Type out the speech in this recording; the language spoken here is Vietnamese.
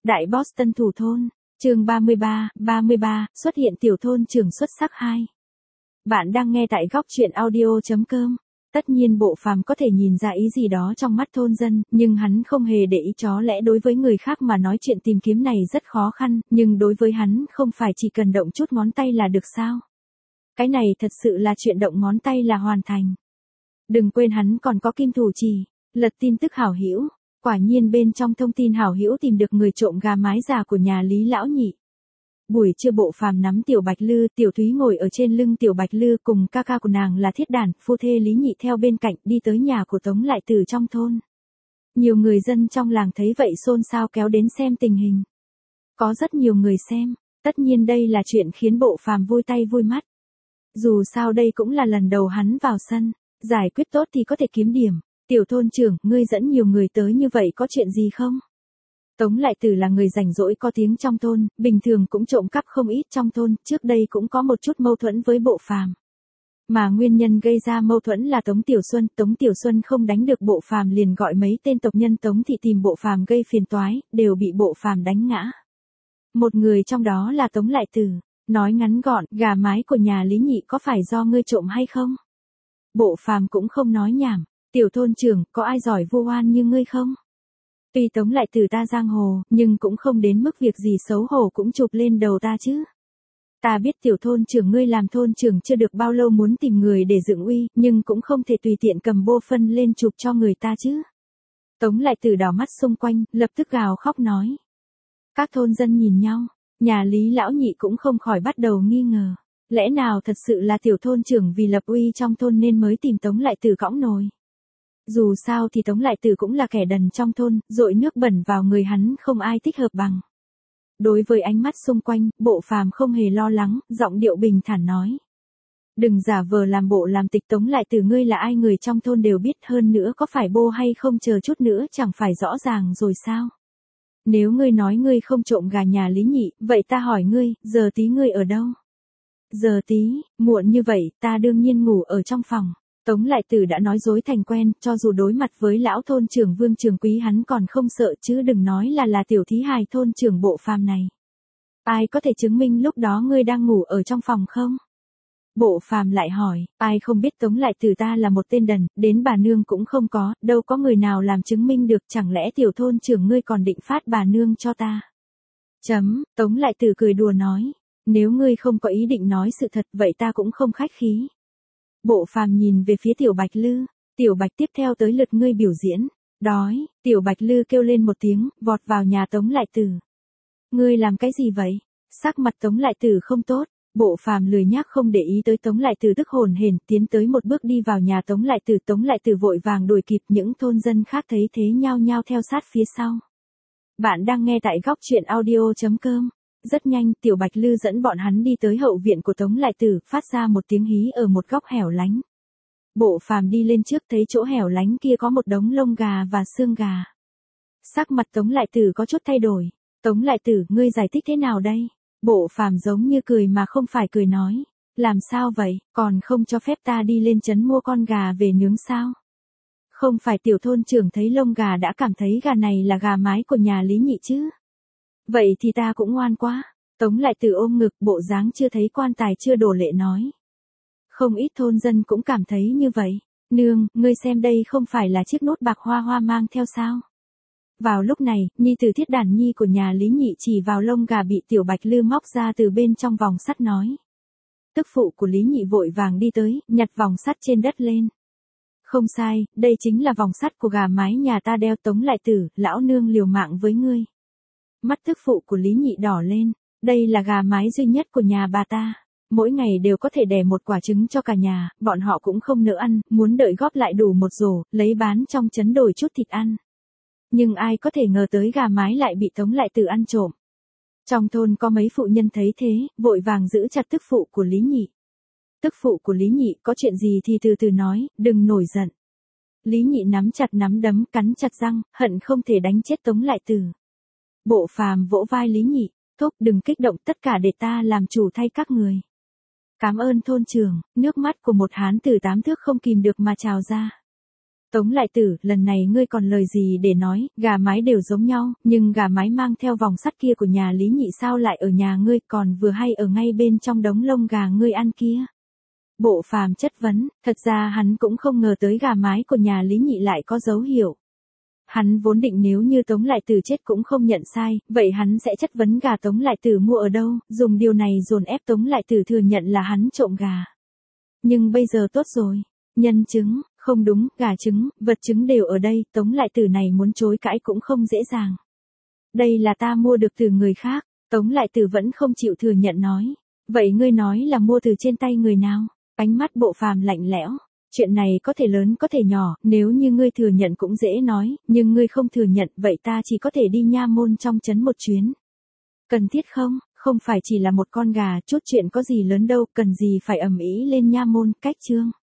Đại Boston thủ thôn, chương 33, xuất hiện tiểu thôn trưởng xuất sắc 2. Bạn đang nghe tại góc truyện audio.com. Tất nhiên Bộ Phàm có thể nhìn ra ý gì đó trong mắt thôn dân, nhưng hắn không hề để ý chó lẽ đối với người khác mà nói chuyện tìm kiếm này rất khó khăn, nhưng đối với hắn không phải chỉ cần động chút ngón tay là được sao? Cái này thật sự là chuyện động ngón tay là hoàn thành. Đừng quên hắn còn có kim thủ chỉ, lật tin tức hảo hữu. Quả nhiên bên trong thông tin hảo hữu tìm được người trộm gà mái già của nhà Lý lão nhị. Buổi trưa Bộ Phàm nắm Tiểu Bạch Lư, Tiểu Thúy ngồi ở trên lưng Tiểu Bạch Lư cùng ca ca của nàng là Thiết Đản, phu thê Lý nhị theo bên cạnh đi tới nhà của Tống Lại Tử trong thôn. Nhiều người dân trong làng thấy vậy xôn xao kéo đến xem tình hình. Có rất nhiều người xem, tất nhiên đây là chuyện khiến Bộ Phàm vui tay vui mắt. Dù sao đây cũng là lần đầu hắn vào sân, giải quyết tốt thì có thể kiếm điểm. Tiểu thôn trưởng, ngươi dẫn nhiều người tới như vậy có chuyện gì không? Tống Lại Tử là người rảnh rỗi có tiếng trong thôn, bình thường cũng trộm cắp không ít trong thôn, trước đây cũng có một chút mâu thuẫn với Bộ Phàm. Mà nguyên nhân gây ra mâu thuẫn là Tống Tiểu Xuân không đánh được Bộ Phàm liền gọi mấy tên tộc nhân Tống thị tìm Bộ Phàm gây phiền toái, đều bị Bộ Phàm đánh ngã. Một người trong đó là Tống Lại Tử, nói ngắn gọn, gà mái của nhà Lý nhị có phải do ngươi trộm hay không? Bộ Phàm cũng không nói nhảm. Tiểu thôn trưởng, có ai giỏi vu oan như ngươi không? Tuy Tống Lại Tử ta giang hồ, nhưng cũng không đến mức việc gì xấu hổ cũng chụp lên đầu ta chứ. Ta biết tiểu thôn trưởng ngươi làm thôn trưởng chưa được bao lâu muốn tìm người để dựng uy, nhưng cũng không thể tùy tiện cầm bô phân lên chụp cho người ta chứ. Tống Lại Tử đảo mắt xung quanh, lập tức gào khóc nói. Các thôn dân nhìn nhau, nhà Lý lão nhị cũng không khỏi bắt đầu nghi ngờ. Lẽ nào thật sự là tiểu thôn trưởng vì lập uy trong thôn nên mới tìm Tống Lại Tử cõng nồi? Dù sao thì Tống Lại Tử cũng là kẻ đần trong thôn, dội nước bẩn vào người hắn không ai thích hợp bằng. Đối với ánh mắt xung quanh, Bộ Phàm không hề lo lắng, giọng điệu bình thản nói. Đừng giả vờ làm bộ làm tịch, Tống Lại Tử ngươi là ai người trong thôn đều biết, hơn nữa có phải bô hay không chờ chút nữa chẳng phải rõ ràng rồi sao? Nếu ngươi nói ngươi không trộm gà nhà Lý nhị, vậy ta hỏi ngươi, giờ tí ngươi ở đâu? Giờ tí, muộn như vậy, ta đương nhiên ngủ ở trong phòng. Tống Lại Tử đã nói dối thành quen, cho dù đối mặt với lão thôn trưởng Vương Trường Quý hắn còn không sợ chứ đừng nói là tiểu thí hài thôn trưởng Bộ Phàm này. Ai có thể chứng minh lúc đó ngươi đang ngủ ở trong phòng không? Bộ Phàm lại hỏi, ai không biết Tống Lại Tử ta là một tên đần, đến bà nương cũng không có, đâu có người nào làm chứng minh được, chẳng lẽ tiểu thôn trưởng ngươi còn định phát bà nương cho ta? Tống Lại Tử cười đùa nói, nếu ngươi không có ý định nói sự thật vậy ta cũng không khách khí. Bộ Phàm nhìn về phía Tiểu Bạch Lư, Tiểu Bạch tiếp theo tới lượt ngươi biểu diễn. Đói, Tiểu Bạch Lư kêu lên một tiếng, vọt vào nhà Tống Lại Tử. Ngươi làm cái gì vậy? Sắc mặt Tống Lại Tử không tốt, Bộ Phàm lười nhác không để ý tới Tống Lại Tử tức hồn hển, tiến tới một bước đi vào nhà Tống Lại Tử vội vàng đuổi kịp, những thôn dân khác thấy thế nhao nhao theo sát phía sau. Bạn đang nghe tại góc truyện audio.com. Rất nhanh, Tiểu Bạch Lư dẫn bọn hắn đi tới hậu viện của Tống Lại Tử, phát ra một tiếng hí ở một góc hẻo lánh. Bộ Phàm đi lên trước thấy chỗ hẻo lánh kia có một đống lông gà và xương gà. Sắc mặt Tống Lại Tử có chút thay đổi. Tống Lại Tử, ngươi giải thích thế nào đây? Bộ Phàm giống như cười mà không phải cười nói. Làm sao vậy, còn không cho phép ta đi lên trấn mua con gà về nướng sao? Không phải tiểu thôn trưởng thấy lông gà đã cảm thấy gà này là gà mái của nhà Lý nhị chứ? Vậy thì ta cũng ngoan quá. Tống Lại Tử ôm ngực, bộ dáng chưa thấy quan tài chưa đổ lệ nói. Không ít thôn dân cũng cảm thấy như vậy. Nương, ngươi xem đây không phải là chiếc nốt bạc hoa hoa mang theo sao? Vào lúc này, nhi tử Thiết Đản nhi của nhà Lý nhị chỉ vào lông gà bị Tiểu Bạch Lư móc ra từ bên trong vòng sắt nói. Tức phụ của Lý nhị vội vàng đi tới, nhặt vòng sắt trên đất lên. Không sai, đây chính là vòng sắt của gà mái nhà ta đeo. Tống Lại Tử, lão nương liều mạng với ngươi. Mắt tức phụ của Lý nhị đỏ lên, đây là gà mái duy nhất của nhà bà ta. Mỗi ngày đều có thể đẻ một quả trứng cho cả nhà, bọn họ cũng không nỡ ăn, muốn đợi góp lại đủ một rổ, lấy bán trong trấn đổi chút thịt ăn. Nhưng ai có thể ngờ tới gà mái lại bị Tống Lại Tử ăn trộm. Trong thôn có mấy phụ nhân thấy thế, vội vàng giữ chặt tức phụ của Lý nhị. Tức phụ của Lý nhị, có chuyện gì thì từ từ nói, đừng nổi giận. Lý nhị nắm chặt nắm đấm, cắn chặt răng, hận không thể đánh chết Tống Lại Tử. Bộ Phàm vỗ vai Lý nhị, thúc đừng kích động, tất cả để ta làm chủ thay các người. Cảm ơn thôn trưởng, nước mắt của một hán tử 8 thước không kìm được mà trào ra. Tống Lại Tử, lần này ngươi còn lời gì để nói, gà mái đều giống nhau, nhưng gà mái mang theo vòng sắt kia của nhà Lý Nhị sao lại ở nhà ngươi, còn vừa hay ở ngay bên trong đống lông gà ngươi ăn kia. Bộ Phàm chất vấn, thật ra hắn cũng không ngờ tới gà mái của nhà Lý Nhị lại có dấu hiệu. Hắn vốn định nếu như Tống Lại Tử chết cũng không nhận sai, vậy hắn sẽ chất vấn gà Tống Lại Tử mua ở đâu, dùng điều này dồn ép Tống Lại Tử thừa nhận là hắn trộm gà. Nhưng bây giờ tốt rồi, nhân chứng, không đúng, gà trứng, vật chứng đều ở đây, Tống Lại Tử này muốn chối cãi cũng không dễ dàng. Đây là ta mua được từ người khác, Tống Lại Tử vẫn không chịu thừa nhận nói. Vậy ngươi nói là mua từ trên tay người nào? Ánh mắt Bộ Phàm lạnh lẽo. Chuyện này có thể lớn có thể nhỏ, nếu như ngươi thừa nhận cũng dễ nói, nhưng ngươi không thừa nhận, vậy ta chỉ có thể đi nha môn trong trấn một chuyến. Cần thiết không? Không phải chỉ là một con gà, chút chuyện có gì lớn đâu, cần gì phải ầm ĩ lên nha môn, cách chương.